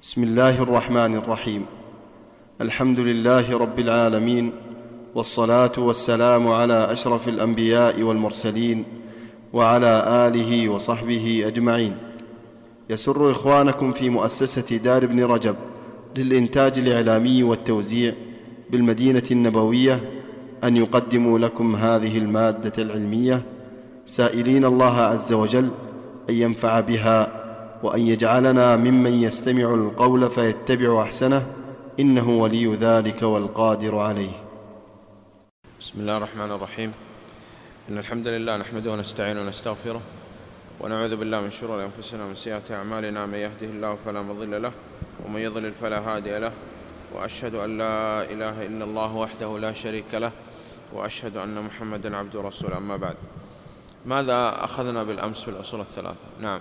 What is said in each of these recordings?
بسم الله الرحمن الرحيم. الحمد لله رب العالمين، والصلاة والسلام على أشرف الأنبياء والمرسلين وعلى آله وصحبه أجمعين. يسر إخوانكم في مؤسسة دار ابن رجب للإنتاج الإعلامي والتوزيع بالمدينة النبوية أن يقدموا لكم هذه المادة العلمية، سائلين الله عز وجل أن ينفع بها وأن يجعلنا ممن يستمع القول فيتبع أحسنه، إنه ولي ذلك والقادر عليه. بسم الله الرحمن الرحيم. إن الحمد لله نحمده ونستعينه ونستغفره ونعوذ بالله من شرور أنفسنا ومن سيئات أعمالنا. من يهده الله فلا مضل له ومن يضلل فلا هادي له، وأشهد أن لا إله إلا الله وحده لا شريك له، وأشهد أن محمدا عبده ورسوله. أما بعد، ماذا أخذنا بالأمس في الأصول الثلاثة؟ نعم،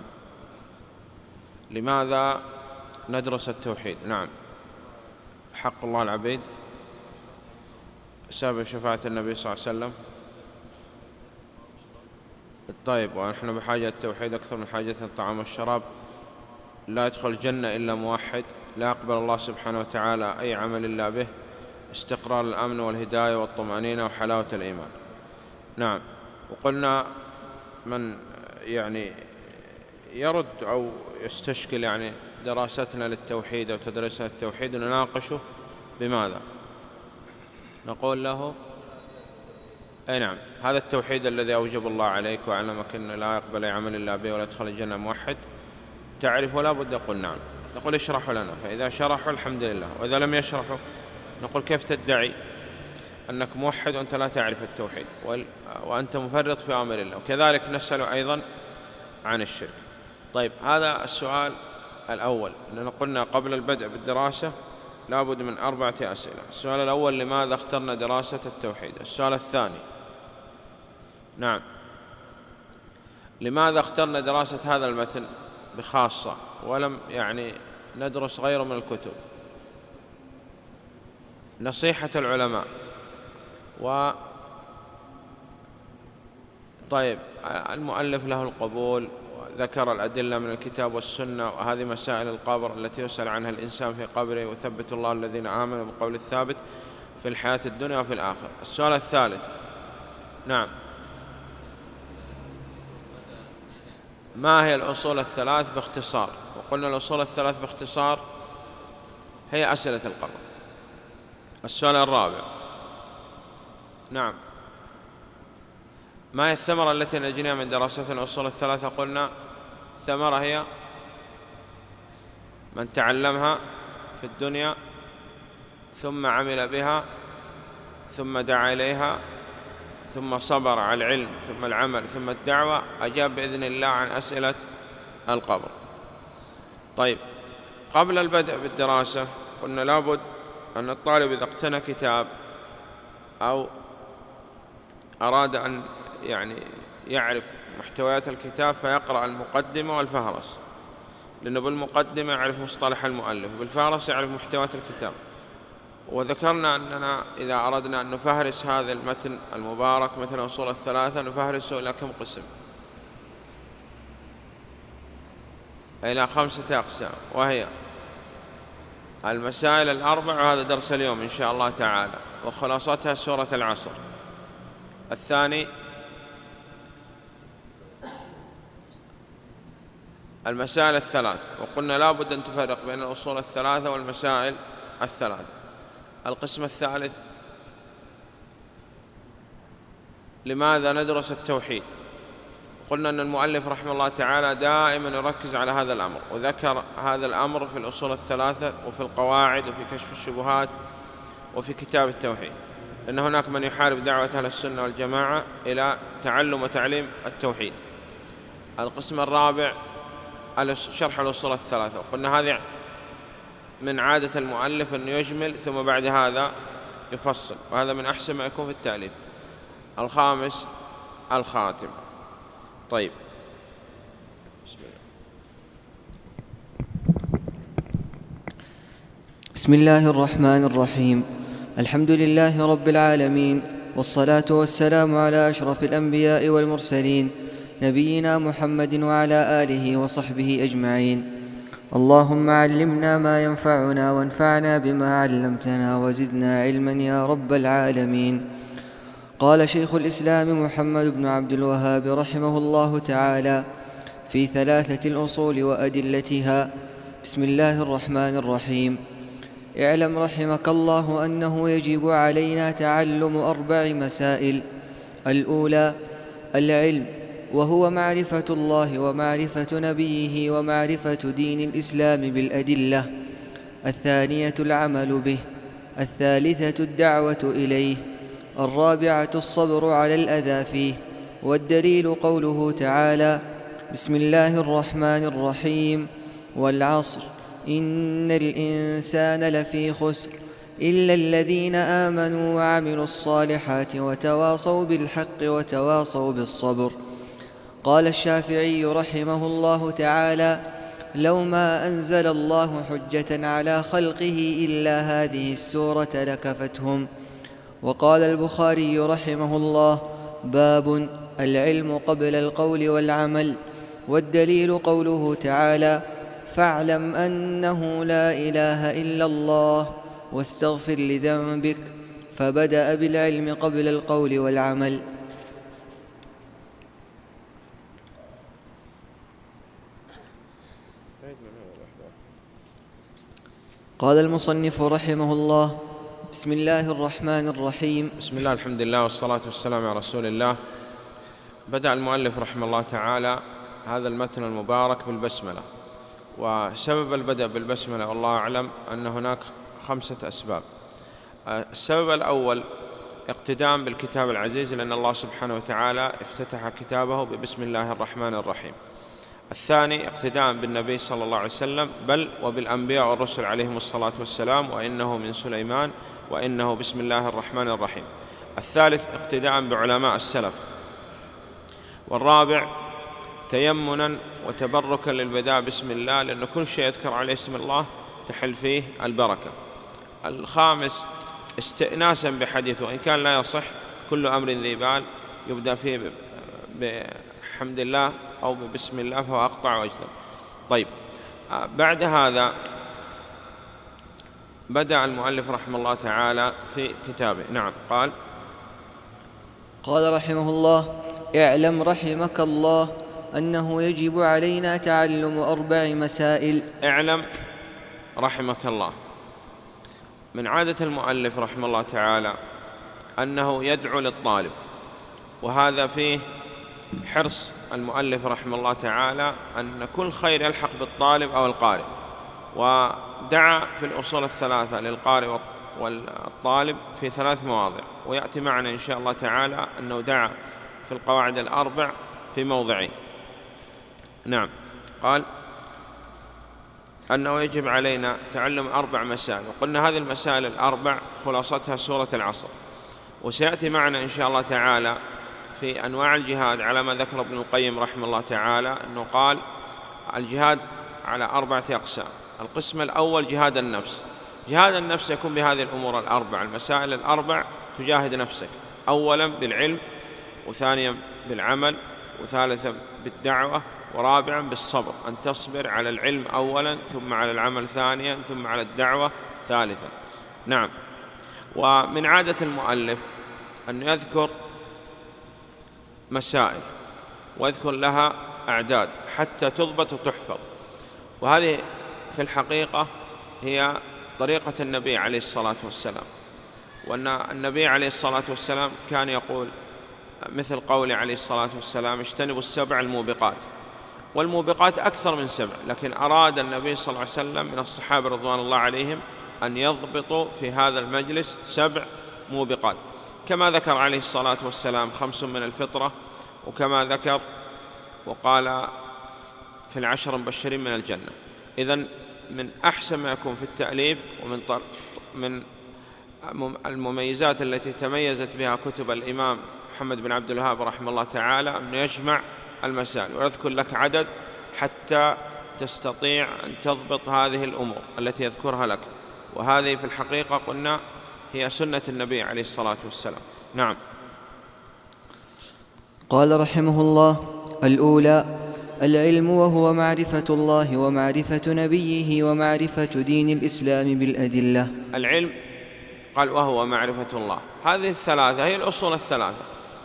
لماذا ندرس التوحيد؟ نعم، حق الله العبيد، سبب شفاعة النبي صلى الله عليه وسلم. طيب، ونحن بحاجة التوحيد أكثر من حاجة الطعام والشراب. لا يدخل الجنة إلا موحد، لا يقبل الله سبحانه وتعالى أي عمل إلا به. استقرار الأمن والهداية والطمأنينة وحلاوة الإيمان. نعم، وقلنا من يرد أو يستشكل دراستنا للتوحيد أو تدريسنا للتوحيد نناقشه بماذا؟ نقول له أي نعم، هذا التوحيد الذي أوجب الله عليك وعلمك أنه لا يقبل أي عمل إلا به ولا يدخل الجنة موحد، تعرف ولا بد؟ يقول نعم. نقول اشرحوا لنا، فإذا شرحوا الحمد لله، وإذا لم يشرحوا نقول كيف تدعي أنك موحد وأنت لا تعرف التوحيد وأنت مفرط في أمر الله؟ وكذلك نسأل أيضا عن الشرك. طيب، هذا السؤال الأول. أننا قلنا قبل البدء بالدراسة لا بد من 4 أسئلة. السؤال الأول: لماذا اخترنا دراسة التوحيد؟ السؤال الثاني: نعم، لماذا اخترنا دراسة هذا المتن بخاصة ولم ندرس غيره من الكتب؟ نصيحة العلماء. طيب، المؤلف له القبول، ذكر الأدلة من الكتاب والسنة، وهذه مسائل القبر التي يسأل عنها الإنسان في قبره، وثبت الله الذين آمنوا بالقول الثابت في الحياة الدنيا وفي الآخرة. السؤال الثالث: نعم، ما هي الأصول الثلاث باختصار؟ وقلنا الأصول الثلاث باختصار هي أسئلة القبر. السؤال الرابع: نعم، ما هي الثمرة التي نجنيها من دراسة الأصول الثلاثة؟ قلنا الثمرة هي من تعلمها في الدنيا ثم عمل بها ثم دعا إليها ثم صبر على العلم ثم العمل ثم الدعوة، أجاب بإذن الله عن أسئلة القبر. طيب، قبل البدء بالدراسة قلنا لابد أن الطالب إذا اقتنى كتاب أو أراد أن يعرف محتويات الكتاب فيقرأ المقدمة والفهرس، لأنه بالمقدمة يعرف مصطلح المؤلف، وبالفهرس يعرف محتويات الكتاب. وذكرنا أننا إذا أردنا أن نفهرس هذا المتن المبارك مثل الأصول الثلاثة نفهرسه إلى كم قسم؟ إلى 5 أقسام، وهي المسائل الأربع، وهذا درس اليوم إن شاء الله تعالى، وخلاصتها سورة العصر. الثاني المسائل الثلاث، وقلنا لا بد أن تفرق بين الأصول الثلاثة والمسائل الثلاث. القسم الثالث: لماذا ندرس التوحيد؟ قلنا أن المؤلف رحمه الله تعالى دائما يركز على هذا الأمر، وذكر هذا الأمر في الأصول الثلاثة وفي القواعد وفي كشف الشبهات وفي كتاب التوحيد، لأن هناك من يحارب دعوة أهل السنة والجماعة إلى تعلم وتعليم التوحيد. القسم الرابع شرح الأصول الثلاثة، وقلنا هذه من عادة المؤلف أن يجمل ثم بعد هذا يفصل، وهذا من أحسن ما يكون في التأليف. الخامس الخاتم. طيب، بسم الله الرحمن الرحيم. الحمد لله رب العالمين، والصلاة والسلام على أشرف الأنبياء والمرسلين، نبينا محمد وعلى آله وصحبه أجمعين. اللهم علمنا ما ينفعنا وانفعنا بما علمتنا وزدنا علما يا رب العالمين. قال شيخ الإسلام محمد بن عبد الوهاب رحمه الله تعالى في 3 الأصول وأدلتها: بسم الله الرحمن الرحيم. اعلم رحمك الله أنه يجب علينا تعلم 4 مسائل. الأولى العلم، وهو معرفة الله ومعرفة نبيه ومعرفة دين الإسلام بالأدلة. الثانية العمل به. الثالثة الدعوة إليه. الرابعة الصبر على الأذى فيه. والدليل قوله تعالى: بسم الله الرحمن الرحيم، والعصر إن الإنسان لفي خسر إلا الذين آمنوا وعملوا الصالحات وتواصوا بالحق وتواصوا بالصبر. قال الشافعي رحمه الله تعالى: لو ما أنزل الله حجة على خلقه إلا هذه السورة لكفتهم. وقال البخاري رحمه الله: باب العلم قبل القول والعمل. والدليل قوله تعالى: فاعلم أنه لا إله إلا الله واستغفر لذنبك، فبدأ بالعلم قبل القول والعمل. قال المصنف رحمه الله: بسم الله الرحمن الرحيم. بسم الله، الحمد لله، والصلاة والسلام على رسول الله. بدأ المؤلف رحمه الله تعالى هذا المتن المبارك بالبسملة، وسبب البدء بالبسملة والله أعلم أن هناك 5 أسباب. السبب الأول اقتدام بالكتاب العزيز، لأن الله سبحانه وتعالى افتتح كتابه ببسم الله الرحمن الرحيم. الثاني اقتدام بالنبي صلى الله عليه وسلم، بل وبالأنبياء والرسل عليهم الصلاة والسلام، وإنه من سليمان وإنه بسم الله الرحمن الرحيم. الثالث اقتدام بعلماء السلف. والرابع تيمنا وتبركا للبداء بسم الله، لأن كل شيء يذكر عليه اسم الله تحل فيه البركة. الخامس استئناسا بحديثه، وإن كان لا يصح كل أمر ذي بال يبدأ فيه بحمد الله أو بسم الله فهو أقطع وأجدر. طيب، بعد هذا بدأ المؤلف رحمه الله تعالى في كتابه. نعم، قال رحمه الله: اعلم رحمك الله أنه يجب علينا تعلم 4 مسائل. اعلم رحمك الله، من عادة المؤلف رحمه الله تعالى أنه يدعو للطالب، وهذا فيه حرص المؤلف رحمه الله تعالى أن كل خير يلحق بالطالب أو القارئ. ودعا في الأصول 3 للقارئ والطالب في 3 مواضع، ويأتي معنا إن شاء الله تعالى أنه دعا في القواعد 4 في موضعين. نعم، قال أنه يجب علينا تعلم 4 مسائل، وقلنا هذه المسائل 4 خلاصتها سورة العصر. وسيأتي معنا إن شاء الله تعالى في أنواع الجهاد على ما ذكر ابن القيم رحمه الله تعالى، أنه قال الجهاد على 4 أقسام. القسم الأول جهاد النفس. جهاد النفس يكون بهذه الأمور 4 المسائل 4 تجاهد نفسك، أولا بالعلم، وثانيا بالعمل، وثالثا بالدعوة، ورابعا بالصبر، أن تصبر على العلم أولا، ثم على العمل ثانيا، ثم على الدعوة ثالثا. نعم. ومن عادة المؤلف أن يذكر مسائل ويذكر لها أعداد حتى تضبط وتحفظ، وهذه في الحقيقة هي طريقة النبي عليه الصلاة والسلام. وأن النبي عليه الصلاة والسلام كان يقول مثل قوله عليه الصلاة والسلام: اجتنبوا 7 الموبقات. والموبقات أكثر من 7، لكن أراد النبي صلى الله عليه وسلم من الصحابة رضوان الله عليهم أن يضبطوا في هذا المجلس 7 موبقات، كما ذكر عليه الصلاة والسلام 5 من الفطرة، وكما ذكر وقال في 10 مبشرين من الجنة. إذن من أحسن ما يكون في التأليف، ومن المميزات التي تميزت بها كتب الإمام محمد بن عبد الوهاب رحمه الله تعالى أنه يجمع المسائل ويذكر لك عدد حتى تستطيع أن تضبط هذه الأمور التي يذكرها لك، وهذه في الحقيقة قلنا هي سنة النبي عليه الصلاة والسلام. نعم. قال رحمه الله: الأولى العلم وهو معرفة الله ومعرفة نبيه ومعرفة دين الإسلام بالأدلة. العلم قال وهو معرفة الله، هذه الثلاثة هي الأصول الثلاثة.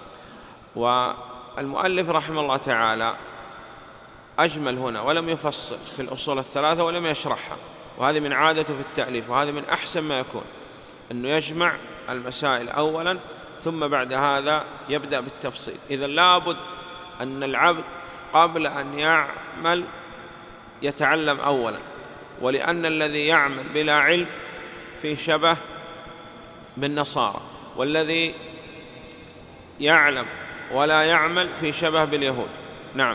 والمؤلف رحمه الله تعالى أجمل هنا ولم يفصل في الأصول الثلاثة ولم يشرحها، وهذه من عادته في التأليف، وهذا من أحسن ما يكون أنه يجمع المسائل أولا ثم بعد هذا يبدأ بالتفصيل. إذا لابد أن العبد قبل أن يعمل يتعلم أولا، ولأن الذي يعمل بلا علم فيه شبه بالنصارى، والذي يعلم ولا يعمل فيه شبه باليهود. نعم.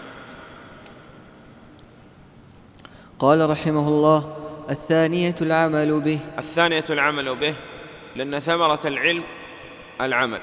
قال رحمه الله: الثانية العمل به. الثانية العمل به، لأن ثمرة العلم العمل.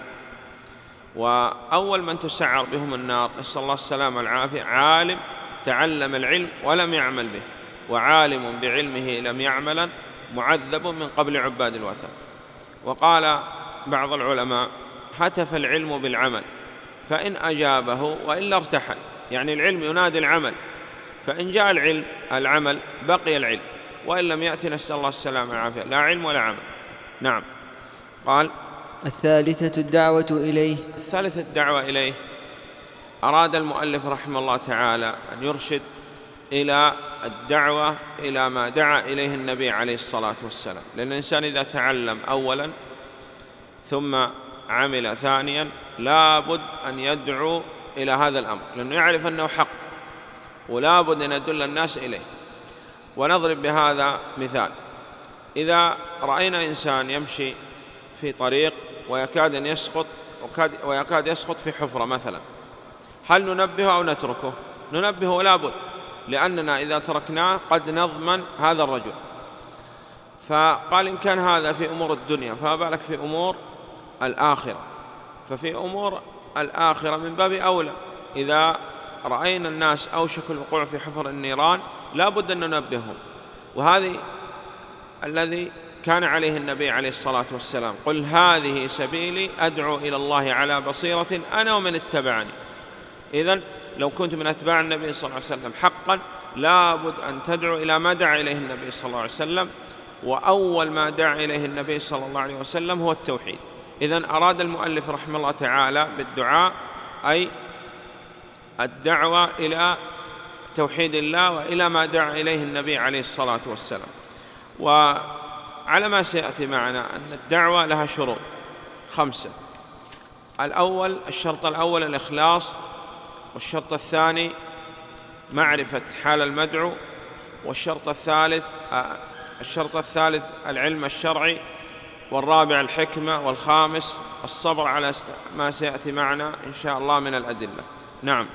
وأول من تسعر بهم النار نسأل الله السلامة والعافية عالم تعلم العلم ولم يعمل به، وعالم بعلمه لم يعمل معذب من قبل عباد الوثن. وقال بعض العلماء: هتف العلم بالعمل فإن أجابه وإلا ارتحل، يعني العلم ينادي العمل، فإن جاء العمل بقي العلم، وإن لم يأتي نسأل الله السلامة والعافية لا علم ولا عمل. نعم. قال: الثالثة الدعوة إليه. الثالثة الدعوة إليه، أراد المؤلف رحمه الله تعالى أن يرشد إلى الدعوة إلى ما دعا إليه النبي عليه الصلاة والسلام، لأن الإنسان إذا تعلم أولا ثم عمل ثانيا لابد أن يدعو إلى هذا الأمر، لأنه يعرف أنه حق ولابد أن يدل الناس إليه. ونضرب بهذا مثال: إذا رأينا إنسان يمشي في طريق ويكاد أن يسقط ويكاد يسقط في حفرة مثلا، هل ننبهه أو نتركه؟ ننبهه لابد، لأننا إذا تركناه قد نضمن هذا الرجل. فقال: إن كان هذا في أمور الدنيا فما بالك في أمور الآخرة. ففي أمور الآخرة من باب أولى، إذا رأينا الناس أوشكوا الوقوع في حفر النيران لابد أن ننبههم. وهذه الذي كان عليه النبي عليه الصلاة والسلام: قل هذه سبيلي أدعو إلى الله على بصيرة أنا ومن اتبعني. إذن لو كنت من أتباع النبي صلى الله عليه وسلم حقا لابد أن تدعو إلى ما دعا إليه النبي صلى الله عليه وسلم، وأول ما دعا إليه النبي صلى الله عليه وسلم هو التوحيد. إذن أراد المؤلف رحمه الله تعالى بالدعاء أي الدعوة إلى توحيد الله وإلى ما دعا إليه النبي عليه الصلاة والسلام. وعلى ما سيأتي معنا أن الدعوة لها شروط 5. الشرط الأول الإخلاص، والشرط الثاني معرفة حال المدعو، والشرط الثالث العلم الشرعي، والرابع الحكمة، والخامس الصبر على ما سيأتي معنا إن شاء الله من الأدلة. نعم.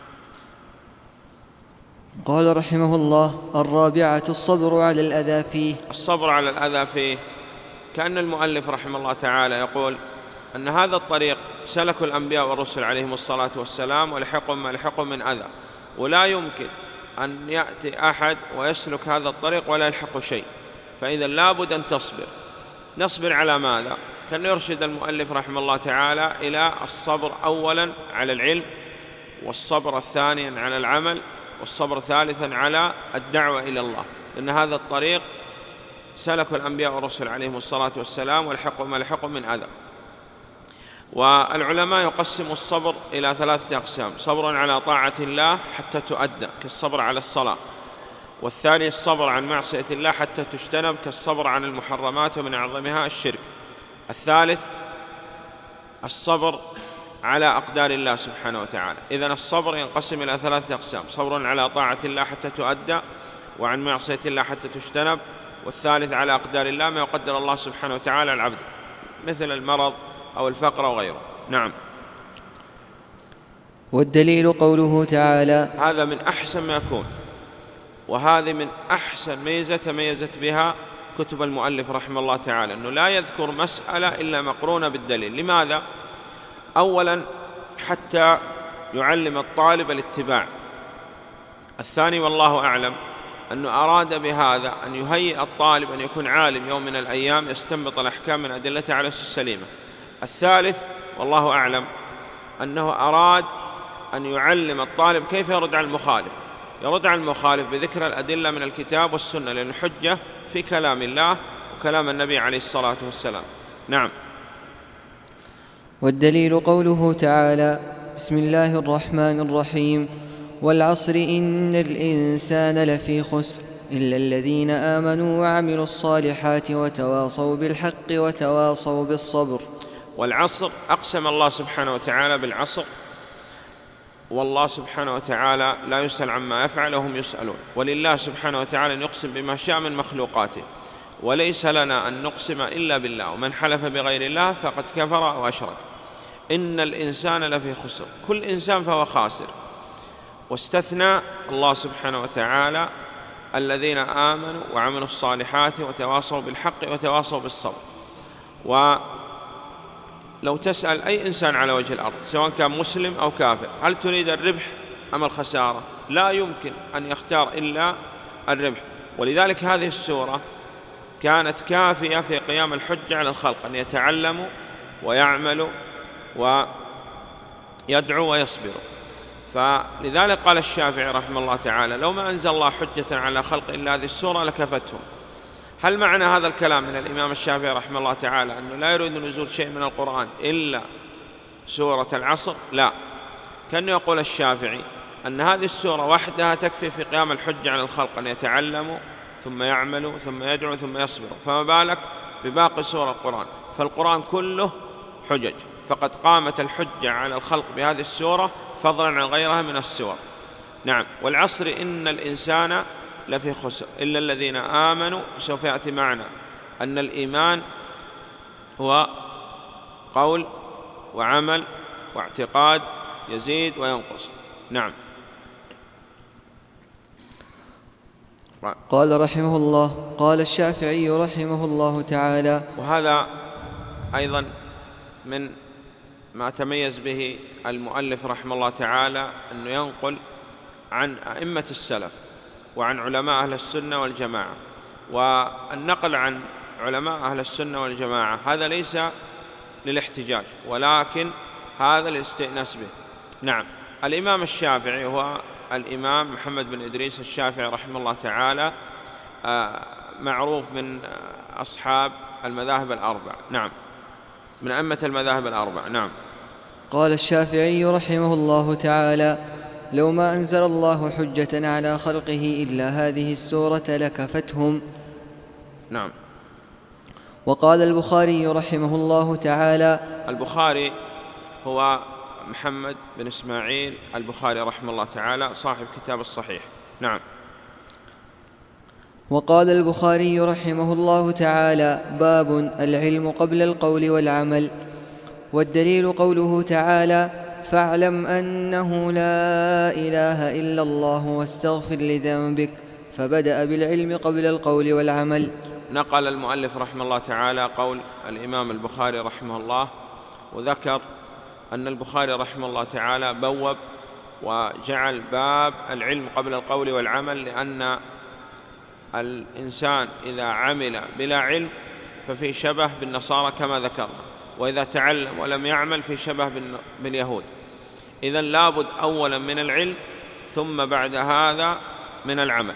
قال رحمه الله: الرابعة الصبر على الأذى فيه. الصبر على الأذى فيه، كأن المؤلف رحمه الله تعالى يقول أن هذا الطريق سلك الأنبياء والرسل عليهم الصلاة والسلام، ولحقهم ما لحقهم من أذى، ولا يمكن أن يأتي أحد ويسلك هذا الطريق ولا يلحق شيء، فإذا لابد أن نصبر على ماذا؟ كان يرشد المؤلف رحمه الله تعالى إلى الصبر أولا على العلم، والصبر الثانيا على العمل، والصبر ثالثا على الدعوة إلى الله، لأن هذا الطريق سلك الأنبياء والرسل عليهم الصلاة والسلام، ولحقهم ما لحقهم من أذى. والعلماء يقسموا الصبر إلى 3 أقسام: صبر على طاعة الله حتى تؤدى كالصبر على الصلاة، والثاني الصبر عن معصية الله حتى تجتنب كالصبر عن المحرمات ومن أعظمها الشرك، الثالث الصبر على أقدار الله سبحانه وتعالى. إذن الصبر ينقسم إلى 3 أقسام: صبر على طاعة الله حتى تؤدى، وعن معصية الله حتى تجتنب، والثالث على أقدار الله ما يقدر الله سبحانه وتعالى العبد مثل المرض أو الفقر وغيره. نعم. والدليل قوله تعالى: هذا من أحسن ما يكون، وهذه من أحسن ميزة تميزت بها كتب المؤلف رحمه الله تعالى، أنه لا يذكر مسألة إلا مقرونة بالدليل. لماذا؟ أولا حتى يعلم الطالب الاتباع، الثاني والله أعلم أنه أراد بهذا أن يهيئ الطالب أن يكون عالم يوم من الأيام يستنبط الأحكام من أدلتها على السليمة، الثالث والله أعلم أنه أراد أن يعلم الطالب كيف يرد على المخالف، يرد على المخالف بذكر الأدلة من الكتاب والسنة، لأن الحجة في كلام الله وكلام النبي عليه الصلاة والسلام. نعم. والدليل قوله تعالى: بسم الله الرحمن الرحيم: والعصر إن الإنسان لفي خسر إلا الذين آمنوا وعملوا الصالحات وتواصوا بالحق وتواصوا بالصبر. والعصر أقسم الله سبحانه وتعالى بالعصر، والله سبحانه وتعالى لا يسأل عما يفعل وهم يسألون، ولله سبحانه وتعالى أن يقسم بما شاء من مخلوقاته، وليس لنا أن نقسم إلا بالله، ومن حلف بغير الله فقد كفر وأشرك. إن الإنسان لفي خسر، كل إنسان فهو خاسر، واستثنى الله سبحانه وتعالى الذين آمنوا وعملوا الصالحات وتواصوا بالحق وتواصوا بالصبر. ولو تسأل أي إنسان على وجه الأرض سواء كان مسلم أو كافر: هل تريد الربح أم الخسارة؟ لا يمكن أن يختار إلا الربح. ولذلك هذه السورة كانت كافية في قيام الحجة على الخلق، أن يتعلموا ويعملوا ويدعوا ويصبروا. فلذلك قال الشافعي رحمه الله تعالى: لو ما أنزل الله حجة على خلق إلا هذه السورة لكفتهم. هل معنى هذا الكلام من الإمام الشافعي رحمه الله تعالى أنه لا يريد نزول شيء من القرآن إلا سورة العصر؟ لا، كأنه يقول الشافعي أن هذه السورة وحدها تكفي في قيام الحجة على الخلق، أن يتعلموا ثم يعملوا ثم يدعوا ثم يصبروا، فما بالك بباقي سورة القرآن؟ فالقرآن كله حجج، فقد قامت الحجة على الخلق بهذه السورة فضلا عن غيرها من السور. نعم. والعصر إن الإنسان لفي خسر إلا الذين آمنوا. سوف يأتي معنا أن الإيمان هو قول وعمل واعتقاد، يزيد وينقص. نعم. قال رحمه الله: قال الشافعي رحمه الله تعالى. وهذا أيضا من ما تميز به المؤلف رحمه الله تعالى، أنه ينقل عن أئمة السلف وعن علماء أهل السنة والجماعة. والنقل عن علماء أهل السنة والجماعة هذا ليس للاحتجاج، ولكن هذا للاستئناس به. نعم. الإمام الشافعي هو الإمام محمد بن إدريس الشافعي رحمه الله تعالى، معروف من أصحاب المذاهب الأربع. نعم، من أئمة المذاهب الأربع. نعم. قال الشافعي رحمه الله تعالى: لو ما أنزل الله حجة على خلقه إلا هذه السورة لكفتهم. نعم. وقال البخاري رحمه الله تعالى. البخاري هو محمد بن إسماعيل البخاري رحمه الله تعالى، صاحب كتاب الصحيح. نعم. وقال البخاري رحمه الله تعالى: باب العلم قبل القول والعمل. والدليل قوله تعالى: فاعلم أنه لا إله إلا الله واستغفر لذنبك، فبدأ بالعلم قبل القول والعمل. نقل المؤلف رحمه الله تعالى قول الإمام البخاري رحمه الله، وذكر أن البخاري رحمه الله تعالى بوب وجعل باب العلم قبل القول والعمل، لأن الإنسان إذا عمل بلا علم ففي شبه بالنصارى كما ذكرنا، وإذا تعلم ولم يعمل في شبه باليهود. إذن لابد أولا من العلم ثم بعد هذا من العمل،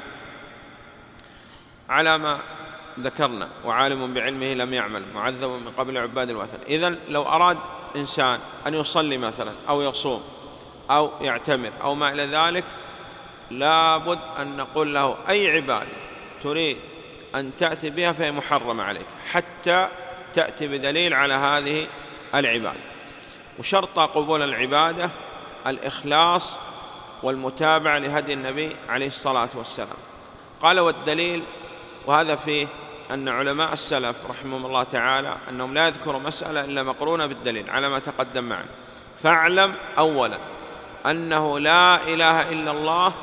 على ما ذكرنا: وعالم بعلمه لم يعمل معذب من قبل عباد الوثن. إذن لو أراد إنسان أن يصلي مثلا أو يصوم أو يعتمر أو ما إلى ذلك، لابد أن نقول له: أي عبادة تريد أن تأتي بها فهي محرمة عليك حتى تأتي بدليل على هذه العبادة. وشرط قبول العبادة الإخلاص والمتابعة لهدي النبي عليه الصلاة والسلام. قال: والدليل، وهذا فيه أن علماء السلف رحمهم الله تعالى أنهم لا يذكروا مسألة إلا مقرونة بالدليل على ما تقدم معنا. فاعلم أولا أنه لا إله إلا الله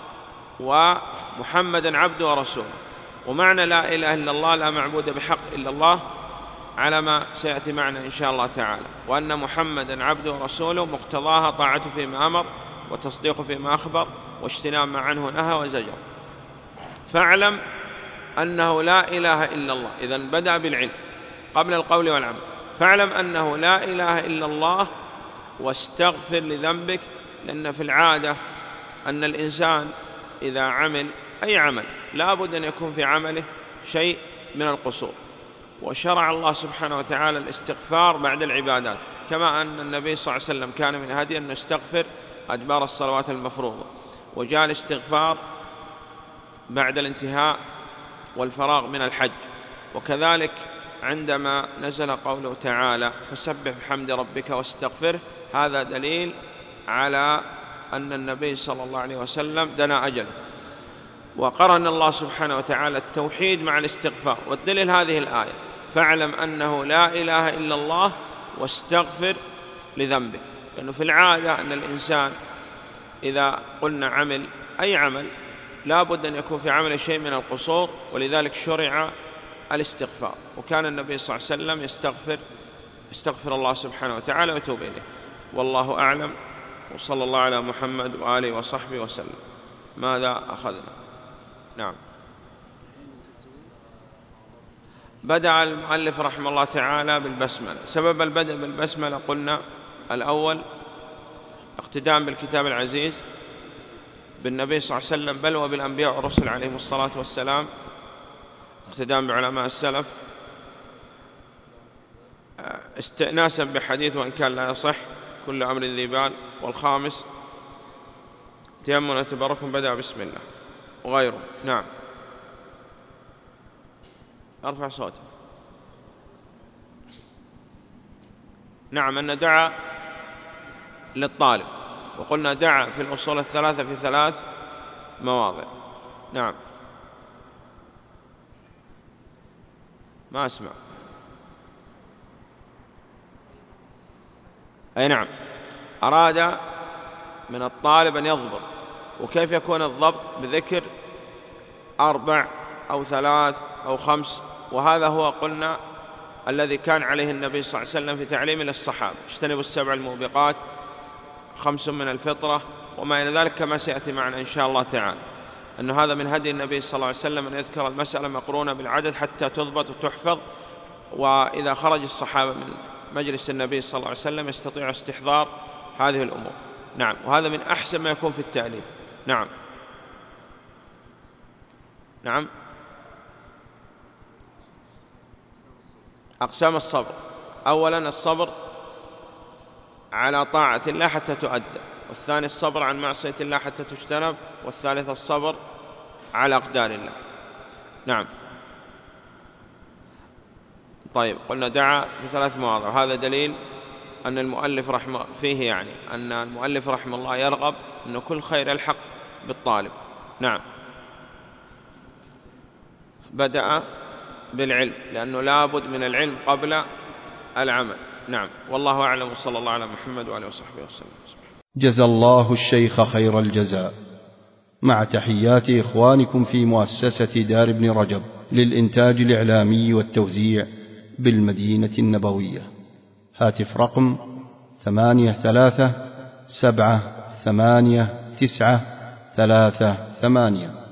ومحمدا عبده ورسوله. ومعنى لا إله إلا الله لا معبود بحق إلا الله على ما سيأتي معنا إن شاء الله تعالى، وأن محمدا عبده ورسوله مقتضاها طاعته فيما أمر وتصديقه فيما أخبر واجتناب ما عنه نهى وزجر. فاعلم أنه لا إله إلا الله. إذن بدأ بالعلم قبل القول والعمل. فاعلم أنه لا إله إلا الله واستغفر لذنبك لأن في العادة أن الإنسان إذا عمل أي عمل لا بد أن يكون في عمله شيء من القصور، وشرع الله سبحانه وتعالى الاستغفار بعد العبادات، كما أن النبي صلى الله عليه وسلم كان من هديه أن يستغفر أدبار الصلوات المفروضة، وجاء الاستغفار بعد الانتهاء والفراغ من الحج. وكذلك عندما نزل قوله تعالى فسبح بحمد ربك واستغفره، هذا دليل على أن النبي صلى الله عليه وسلم دنا أجله، وقرن الله سبحانه وتعالى التوحيد مع الاستغفار. والدليل هذه الآية فاعلم أنه لا إله إلا الله واستغفر لذنبك، لأنه في العادة أن الإنسان إذا قلنا عمل أي عمل لا بد أن يكون في عمل شيء من القصور، ولذلك شرع الاستغفار، وكان النبي صلى الله عليه وسلم يستغفر الله سبحانه وتعالى ويتوب إليه. والله أعلم، وصلى الله على محمد وآله وصحبه وسلم. ماذا أخذنا؟ نعم. بدأ المؤلف رحمه الله تعالى بالبسملة. سبب البدء بالبسملة قلنا الأول اقتداء بالكتاب العزيز بالنبي صلى الله عليه وسلم، بل وبالأنبياء والرسل عليهم الصلاة والسلام، اقتداء بعلماء السلف، استئناسا بحديث وإن كان لا يصح كل أمر ذي بال. والخامس تيمم وتبرك بدأ بسم الله وغيره. نعم. أرفع صوتي. نعم، أن دعا للطالب، وقلنا دعا في الأصول الثلاثة في 3 مواضع. نعم. ما أسمع. أي نعم، أراد من الطالب أن يضبط. وكيف يكون الضبط؟ بذكر 4 أو 3 أو 5، وهذا هو قلنا الذي كان عليه النبي صلى الله عليه وسلم في تعليمه للصحابة: اجتنبوا السبع الموبقات، 5 من الفطرة، وما إلى ذلك، كما سيأتي معنا إن شاء الله تعالى. أن هذا من هدي النبي صلى الله عليه وسلم أن يذكر المسألة مقرونة بالعدد حتى تضبط وتحفظ، وإذا خرج الصحابة من مجلس النبي صلى الله عليه وسلم يستطيع استحضار هذه الأمور. نعم، وهذا من أحسن ما يكون في التأليف. نعم. نعم. أقسام الصبر: أولا الصبر على طاعة الله حتى تؤدى، والثاني الصبر عن معصية الله حتى تجتنب، والثالث الصبر على أقدار الله. نعم. طيب، قلنا دعا في 3 مواضع، وهذا دليل أن المؤلف رحمه فيه، يعني أن المؤلف رحمه الله يرغب أن كل خير يلحق بالطالب. نعم. بدأ بالعلم لأنه لا بد من العلم قبل العمل. نعم، والله أعلم، وصلى الله على محمد وآله وصحبه وسلم. جزى الله الشيخ خير الجزاء، مع تحيات إخوانكم في مؤسسة دار ابن رجب للإنتاج الإعلامي والتوزيع بالمدينة النبوية. هاتف رقم 83 7 8 9 3 8.